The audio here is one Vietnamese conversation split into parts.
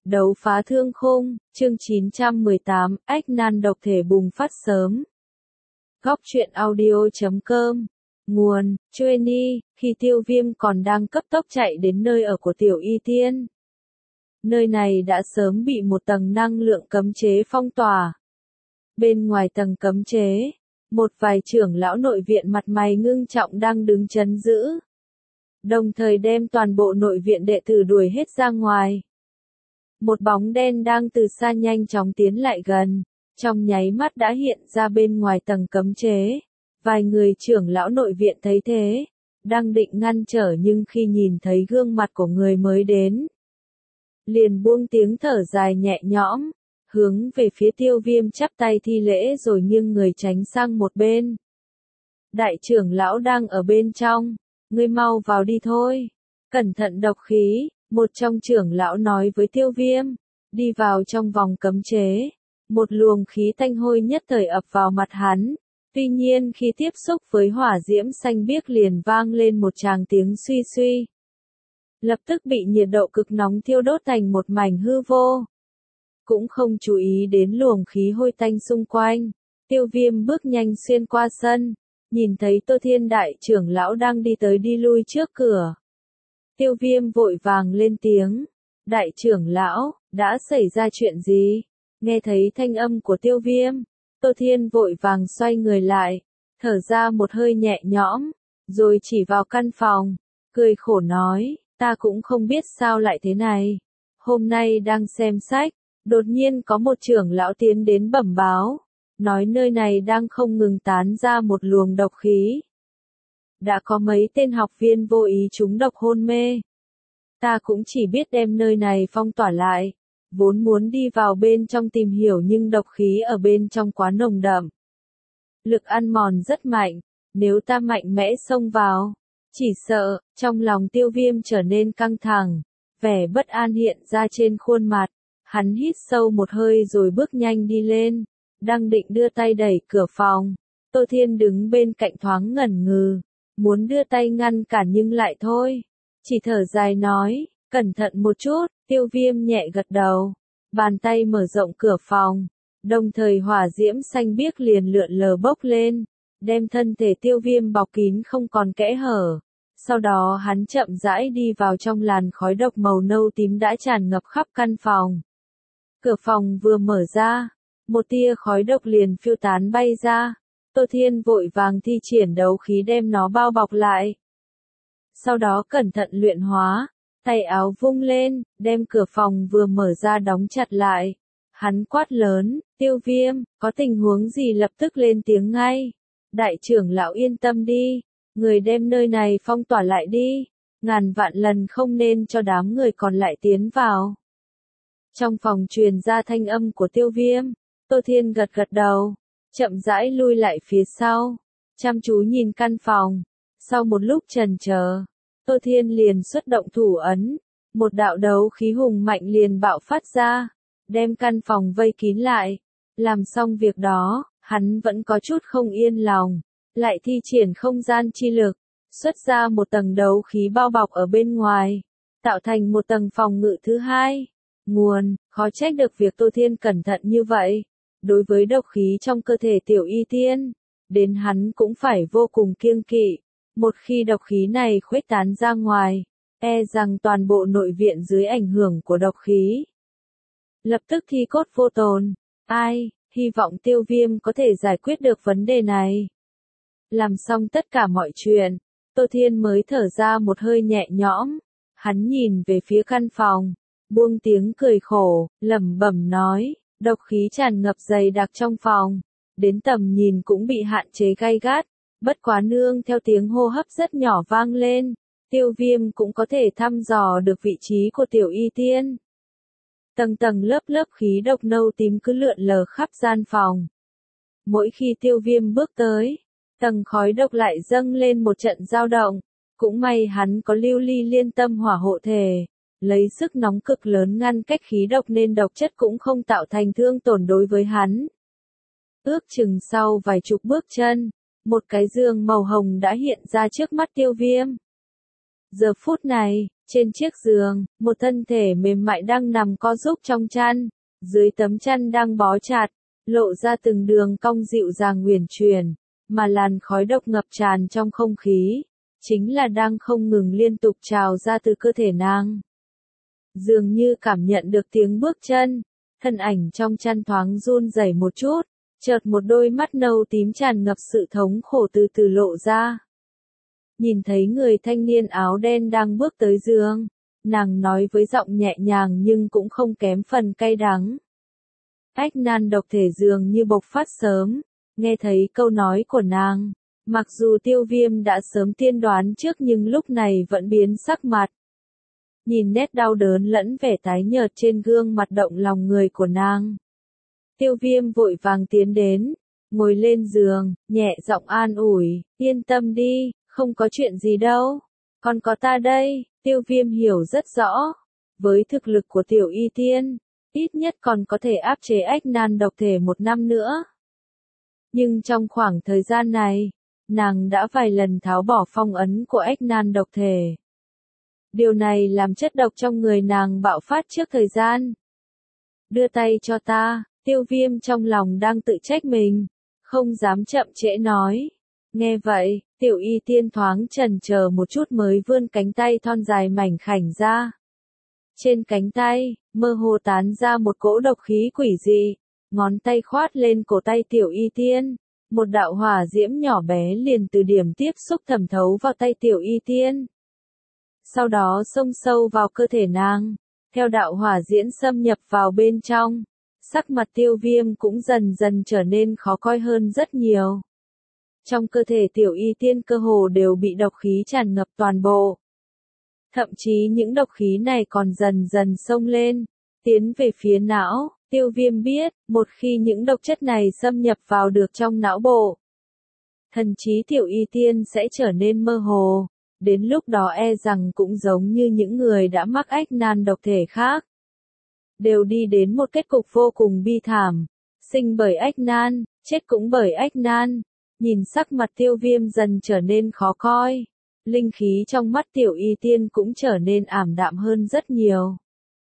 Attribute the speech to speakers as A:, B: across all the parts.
A: Đấu phá thương khung, chương 918, ách nan độc thể bùng phát sớm. Góc truyện audio.com. Nguồn, Chueni, khi Tiêu Viêm còn đang cấp tốc chạy đến nơi ở của Tiểu Y Tiên. Nơi này đã sớm bị một tầng năng lượng cấm chế phong tỏa. Bên ngoài tầng cấm chế, một vài trưởng lão nội viện mặt mày ngưng trọng đang đứng trấn giữ. Đồng thời đem toàn bộ nội viện đệ tử đuổi hết ra ngoài. Một bóng đen đang từ xa nhanh chóng tiến lại gần, trong nháy mắt đã hiện ra bên ngoài tầng cấm chế. Vài người trưởng lão nội viện thấy thế, đang định ngăn trở nhưng khi nhìn thấy gương mặt của người mới đến, liền buông tiếng thở dài nhẹ nhõm, hướng về phía Tiêu Viêm chắp tay thi lễ rồi nghiêng người tránh sang một bên. Đại trưởng lão đang ở bên trong, ngươi mau vào đi thôi, cẩn thận độc khí. Một trong trưởng lão nói với Tiêu Viêm, đi vào trong vòng cấm chế, một luồng khí tanh hôi nhất thời ập vào mặt hắn, tuy nhiên khi tiếp xúc với hỏa diễm xanh biếc liền vang lên một tràng tiếng suy suy. Lập tức bị nhiệt độ cực nóng thiêu đốt thành một mảnh hư vô. Cũng không chú ý đến luồng khí hôi tanh xung quanh, Tiêu Viêm bước nhanh xuyên qua sân, nhìn thấy Tô Thiên đại trưởng lão đang đi tới đi lui trước cửa. Tiêu Viêm vội vàng lên tiếng, đại trưởng lão, đã xảy ra chuyện gì? Nghe thấy thanh âm của Tiêu Viêm, Tô Thiên vội vàng xoay người lại, thở ra một hơi nhẹ nhõm, rồi chỉ vào căn phòng, cười khổ nói, ta cũng không biết sao lại thế này. Hôm nay đang xem sách, đột nhiên có một trưởng lão tiến đến bẩm báo, nói nơi này đang không ngừng tán ra một luồng độc khí. Đã có mấy tên học viên vô ý trúng độc hôn mê. Ta cũng chỉ biết đem nơi này phong tỏa lại, vốn muốn đi vào bên trong tìm hiểu nhưng độc khí ở bên trong quá nồng đậm. Lực ăn mòn rất mạnh, nếu ta mạnh mẽ xông vào, chỉ sợ, trong lòng Tiêu Viêm trở nên căng thẳng, vẻ bất an hiện ra trên khuôn mặt, hắn hít sâu một hơi rồi bước nhanh đi lên, đang định đưa tay đẩy cửa phòng. Tô Thiên đứng bên cạnh thoáng ngẩn ngừ, muốn đưa tay ngăn cản nhưng lại thôi, chỉ thở dài nói, cẩn thận một chút. Tiêu Viêm nhẹ gật đầu, bàn tay mở rộng cửa phòng, đồng thời hỏa diễm xanh biếc liền lượn lờ bốc lên, đem thân thể Tiêu Viêm bọc kín không còn kẽ hở. Sau đó hắn chậm rãi đi vào trong làn khói độc màu nâu tím đã tràn ngập khắp căn phòng. Cửa phòng vừa mở ra, một tia khói độc liền phiêu tán bay ra. Tô Thiên vội vàng thi triển đấu khí đem nó bao bọc lại. Sau đó cẩn thận luyện hóa, tay áo vung lên, đem cửa phòng vừa mở ra đóng chặt lại. Hắn quát lớn, Tiêu Viêm, có tình huống gì lập tức lên tiếng ngay. Đại trưởng lão yên tâm đi, người đem nơi này phong tỏa lại đi, ngàn vạn lần không nên cho đám người còn lại tiến vào. Trong phòng truyền ra thanh âm của Tiêu Viêm, Tô Thiên gật gật đầu, chậm rãi lui lại phía sau, chăm chú nhìn căn phòng. Sau một lúc chần chờ, Tô Thiên liền xuất động thủ ấn, một đạo đấu khí hùng mạnh liền bạo phát ra, đem căn phòng vây kín lại. Làm xong việc đó, hắn vẫn có chút không yên lòng, lại thi triển không gian chi lực, xuất ra một tầng đấu khí bao bọc ở bên ngoài, tạo thành một tầng phòng ngự thứ hai. Nguồn, khó trách được việc Tô Thiên cẩn thận như vậy. Đối với độc khí trong cơ thể Tiểu Y Tiên, đến hắn cũng phải vô cùng kiêng kỵ. Một khi độc khí này khuếch tán ra ngoài, e rằng toàn bộ nội viện dưới ảnh hưởng của độc khí lập tức thi cốt vô tồn. Ai, hy vọng Tiêu Viêm có thể giải quyết được vấn đề này. Làm xong tất cả mọi chuyện, Tô Thiên mới thở ra một hơi nhẹ nhõm. Hắn nhìn về phía căn phòng, buông tiếng cười khổ, lẩm bẩm nói, độc khí tràn ngập dày đặc trong phòng, đến tầm nhìn cũng bị hạn chế gay gắt. Bất quá nương theo tiếng hô hấp rất nhỏ vang lên, Tiêu Viêm cũng có thể thăm dò được vị trí của Tiểu Y Tiên. Tầng tầng lớp lớp khí độc nâu tím cứ lượn lờ khắp gian phòng. Mỗi khi Tiêu Viêm bước tới, tầng khói độc lại dâng lên một trận dao động. Cũng may hắn có lưu ly liên tâm hỏa hộ thể, lấy sức nóng cực lớn ngăn cách khí độc nên độc chất cũng không tạo thành thương tổn đối với hắn. Ước chừng sau vài chục bước chân, một cái giường màu hồng đã hiện ra trước mắt Tiêu Viêm. Giờ phút này, Trên chiếc giường, một thân thể mềm mại đang nằm co rúm trong chăn, dưới tấm chăn đang bó chặt, lộ ra từng đường cong dịu dàng uyển chuyển, mà làn khói độc ngập tràn trong không khí, chính là đang không ngừng liên tục trào ra từ cơ thể nàng. Dường như cảm nhận được tiếng bước chân, thân ảnh trong chăn thoáng run rẩy một chút, chợt một đôi mắt nâu tím tràn ngập sự thống khổ từ từ lộ ra. Nhìn thấy người thanh niên áo đen đang bước tới giường, nàng nói với giọng nhẹ nhàng nhưng cũng không kém phần cay đắng. Ách nan độc thể dường như bộc phát sớm, nghe thấy câu nói của nàng, mặc dù Tiêu Viêm đã sớm tiên đoán trước nhưng lúc này vẫn biến sắc mặt. Nhìn nét đau đớn lẫn vẻ tái nhợt trên gương mặt động lòng người của nàng. Tiêu Viêm vội vàng tiến đến, ngồi lên giường, nhẹ giọng an ủi, yên tâm đi, không có chuyện gì đâu, còn có ta đây. Tiêu Viêm hiểu rất rõ, với thực lực của Tiểu Y Tiên, ít nhất còn có thể áp chế ách nan độc thể 1 năm nữa. Nhưng trong khoảng thời gian này, nàng đã vài lần tháo bỏ phong ấn của ách nan độc thể. Điều này làm chất độc trong người nàng bạo phát trước thời gian. Đưa tay cho ta, Tiêu Viêm trong lòng đang tự trách mình, không dám chậm trễ nói. Nghe vậy, Tiểu Y Tiên thoáng chần chờ một chút mới vươn cánh tay thon dài mảnh khảnh ra. Trên cánh tay, mơ hồ tán ra một cỗ độc khí quỷ dị, ngón tay khoát lên cổ tay Tiểu Y Tiên, một đạo hỏa diễm nhỏ bé liền từ điểm tiếp xúc thẩm thấu vào tay Tiểu Y Tiên. Sau đó xông sâu vào cơ thể nàng, theo đạo hỏa diễm xâm nhập vào bên trong, sắc mặt Tiêu Viêm cũng dần dần trở nên khó coi hơn rất nhiều. Trong cơ thể Tiểu Y Tiên cơ hồ đều bị độc khí tràn ngập toàn bộ. Thậm chí những độc khí này còn dần dần xông lên, tiến về phía não. Tiêu Viêm biết, một khi những độc chất này xâm nhập vào được trong não bộ, thần trí Tiểu Y Tiên sẽ trở nên mơ hồ, đến lúc đó e rằng cũng giống như những người đã mắc ách nan độc thể khác. Đều đi đến một kết cục vô cùng bi thảm, sinh bởi ách nan, chết cũng bởi ách nan. Nhìn sắc mặt Tiêu Viêm dần trở nên khó coi, linh khí trong mắt Tiểu Y Tiên cũng trở nên ảm đạm hơn rất nhiều.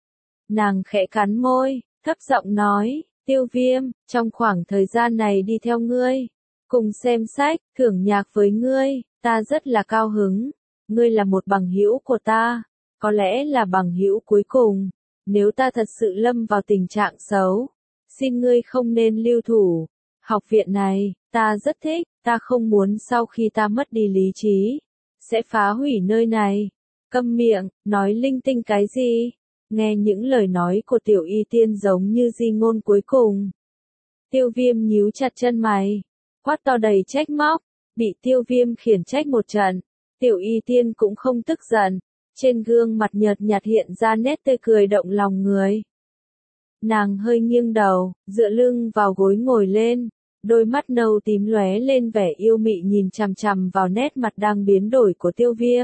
A: Nàng khẽ cắn môi, thấp giọng nói, Tiêu Viêm, trong khoảng thời gian này đi theo ngươi, cùng xem sách, thưởng nhạc với ngươi, ta rất là cao hứng, ngươi là một bằng hữu của ta, có lẽ là bằng hữu cuối cùng, nếu ta thật sự lâm vào tình trạng xấu, xin ngươi không nên lưu thủ. Học viện này, ta rất thích, ta không muốn sau khi ta mất đi lý trí, sẽ phá hủy nơi này. Câm miệng, nói linh tinh cái gì? Nghe những lời nói của Tiểu Y Tiên giống như di ngôn cuối cùng. Tiêu Viêm nhíu chặt chân mày, quát to đầy trách móc, bị Tiêu Viêm khiển trách một trận. Tiểu Y Tiên cũng không tức giận, trên gương mặt nhợt nhạt hiện ra nét tươi cười động lòng người. Nàng hơi nghiêng đầu, dựa lưng vào gối ngồi lên, đôi mắt nâu tím lóe lên vẻ yêu mị nhìn chằm chằm vào nét mặt đang biến đổi của Tiêu Viêm.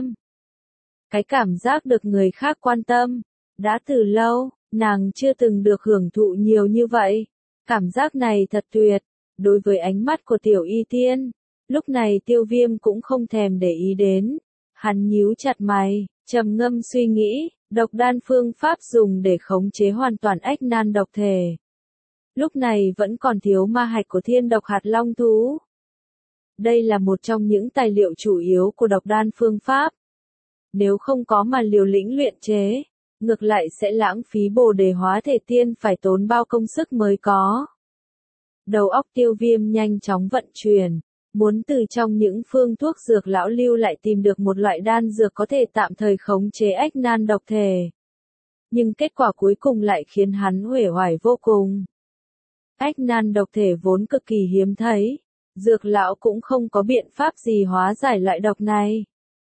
A: Cái cảm giác được người khác quan tâm, đã từ lâu, nàng chưa từng được hưởng thụ nhiều như vậy. Cảm giác này thật tuyệt, đối với ánh mắt của Tiểu Y Tiên, lúc này Tiêu Viêm cũng không thèm để ý đến. Hắn nhíu chặt mày, trầm ngâm suy nghĩ, độc đan phương pháp dùng để khống chế hoàn toàn ách nan độc thể. Lúc này vẫn còn thiếu ma hạch của thiên độc hạt long thú. Đây là một trong những tài liệu chủ yếu của độc đan phương pháp. Nếu không có mà liều lĩnh luyện chế, ngược lại sẽ lãng phí bồ đề hóa thể tiên phải tốn bao công sức mới có. Đầu óc Tiêu Viêm nhanh chóng vận chuyển, muốn từ trong những phương thuốc dược lão lưu lại tìm được một loại đan dược có thể tạm thời khống chế ách nan độc thể. Nhưng kết quả cuối cùng lại khiến hắn uể oải vô cùng. Ách nan độc thể vốn cực kỳ hiếm thấy, dược lão cũng không có biện pháp gì hóa giải loại độc này.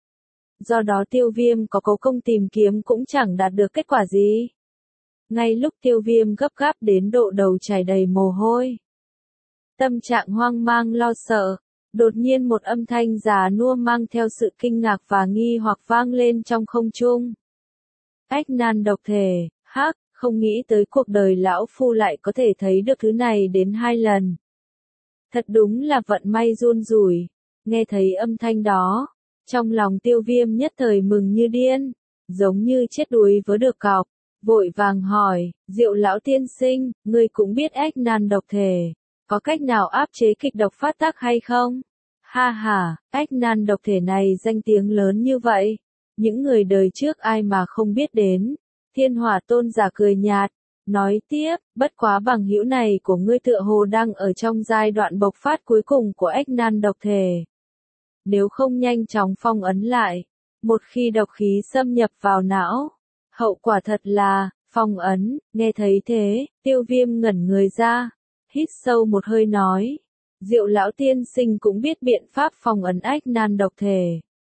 A: Do đó Tiêu Viêm có cố công tìm kiếm cũng chẳng đạt được kết quả gì. Ngay lúc Tiêu Viêm gấp gáp đến độ đầu chảy đầy mồ hôi, tâm trạng hoang mang lo sợ, đột nhiên một âm thanh già nua mang theo sự kinh ngạc và nghi hoặc vang lên trong không trung. Ách nan độc thể, hắc, không nghĩ tới cuộc đời lão phu lại có thể thấy được thứ này đến 2 lần. Thật đúng là vận may run rủi. Nghe thấy âm thanh đó, trong lòng Tiêu Viêm nhất thời mừng như điên. giống như chết đuối với được cọc, vội vàng hỏi, Diệu lão tiên sinh, ngươi cũng biết ách nan độc thể, có cách nào áp chế kịch độc phát tác hay không? Ha ha, ách nan độc thể này danh tiếng lớn như vậy, những người đời trước ai mà không biết đến. Thiên Hỏa Tôn giả cười nhạt, nói tiếp, bất quá bằng hữu này của ngươi tựa hồ đang ở trong giai đoạn bộc phát cuối cùng của ách nan độc thể. Nếu không nhanh chóng phong ấn lại, một khi độc khí xâm nhập vào não, hậu quả thật là, phong ấn. Nghe thấy thế, Tiêu Viêm ngẩn người ra, hít sâu một hơi nói, Diệu lão tiên sinh cũng biết biện pháp phong ấn ách nan độc thể.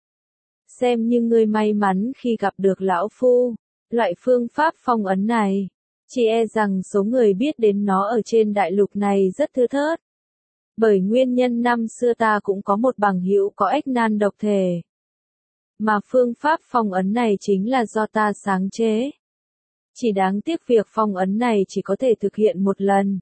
A: Xem như ngươi may mắn khi gặp được lão phu, loại phương pháp phong ấn này, chỉ e rằng số người biết đến nó ở trên đại lục này rất thưa thớt. Bởi nguyên nhân năm xưa ta cũng có một bằng hữu có ách nan độc thể. Mà phương pháp phong ấn này chính là do ta sáng chế. Chỉ đáng tiếc việc phong ấn này chỉ có thể thực hiện một lần.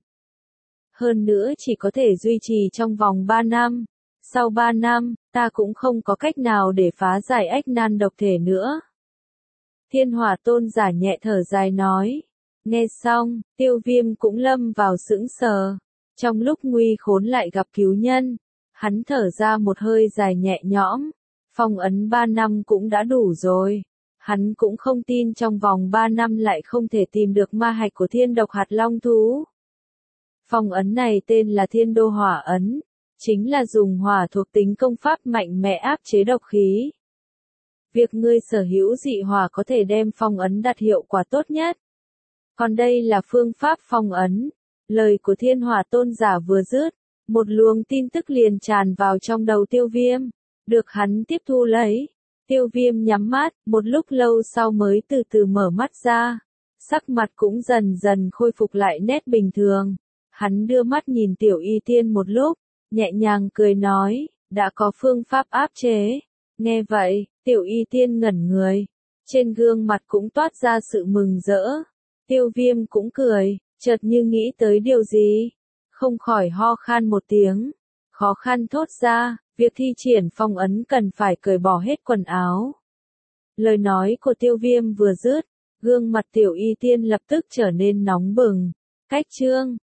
A: Hơn nữa chỉ có thể duy trì trong vòng 3 năm. Sau 3 năm, ta cũng không có cách nào để phá giải ách nan độc thể nữa. Thiên Hỏa Tôn giả nhẹ thở dài nói. Nghe xong, Tiêu Viêm cũng lâm vào sững sờ. Trong lúc nguy khốn lại gặp cứu nhân, hắn thở ra một hơi dài nhẹ nhõm. Phong ấn 3 năm cũng đã đủ rồi. Hắn cũng không tin trong vòng 3 năm lại không thể tìm được ma hạch của thiên độc hạt long thú. Phong ấn này tên là Thiên Đô Hỏa Ấn, chính là dùng hỏa thuộc tính công pháp mạnh mẽ áp chế độc khí. Việc ngươi sở hữu dị hỏa có thể đem phong ấn đạt hiệu quả tốt nhất. Còn đây là phương pháp phong ấn. Lời của Thiên Hỏa Tôn giả vừa dứt, một luồng tin tức liền tràn vào trong đầu Tiêu Viêm, được hắn tiếp thu lấy. Tiêu Viêm nhắm mắt, một lúc lâu sau mới từ từ mở mắt ra, sắc mặt cũng dần dần khôi phục lại nét bình thường. Hắn đưa mắt nhìn Tiểu Y Tiên một lúc, nhẹ nhàng cười nói, đã có phương pháp áp chế. Nghe vậy, Tiểu Y Tiên ngẩn người, trên gương mặt cũng toát ra sự mừng rỡ. Tiêu Viêm cũng cười, chợt như nghĩ tới điều gì, không khỏi ho khan một tiếng, khó khăn thốt ra, việc thi triển phong ấn cần phải cởi bỏ hết quần áo. Lời nói của Tiêu Viêm vừa dứt, gương mặt Tiểu Y Tiên lập tức trở nên nóng bừng. Cách chương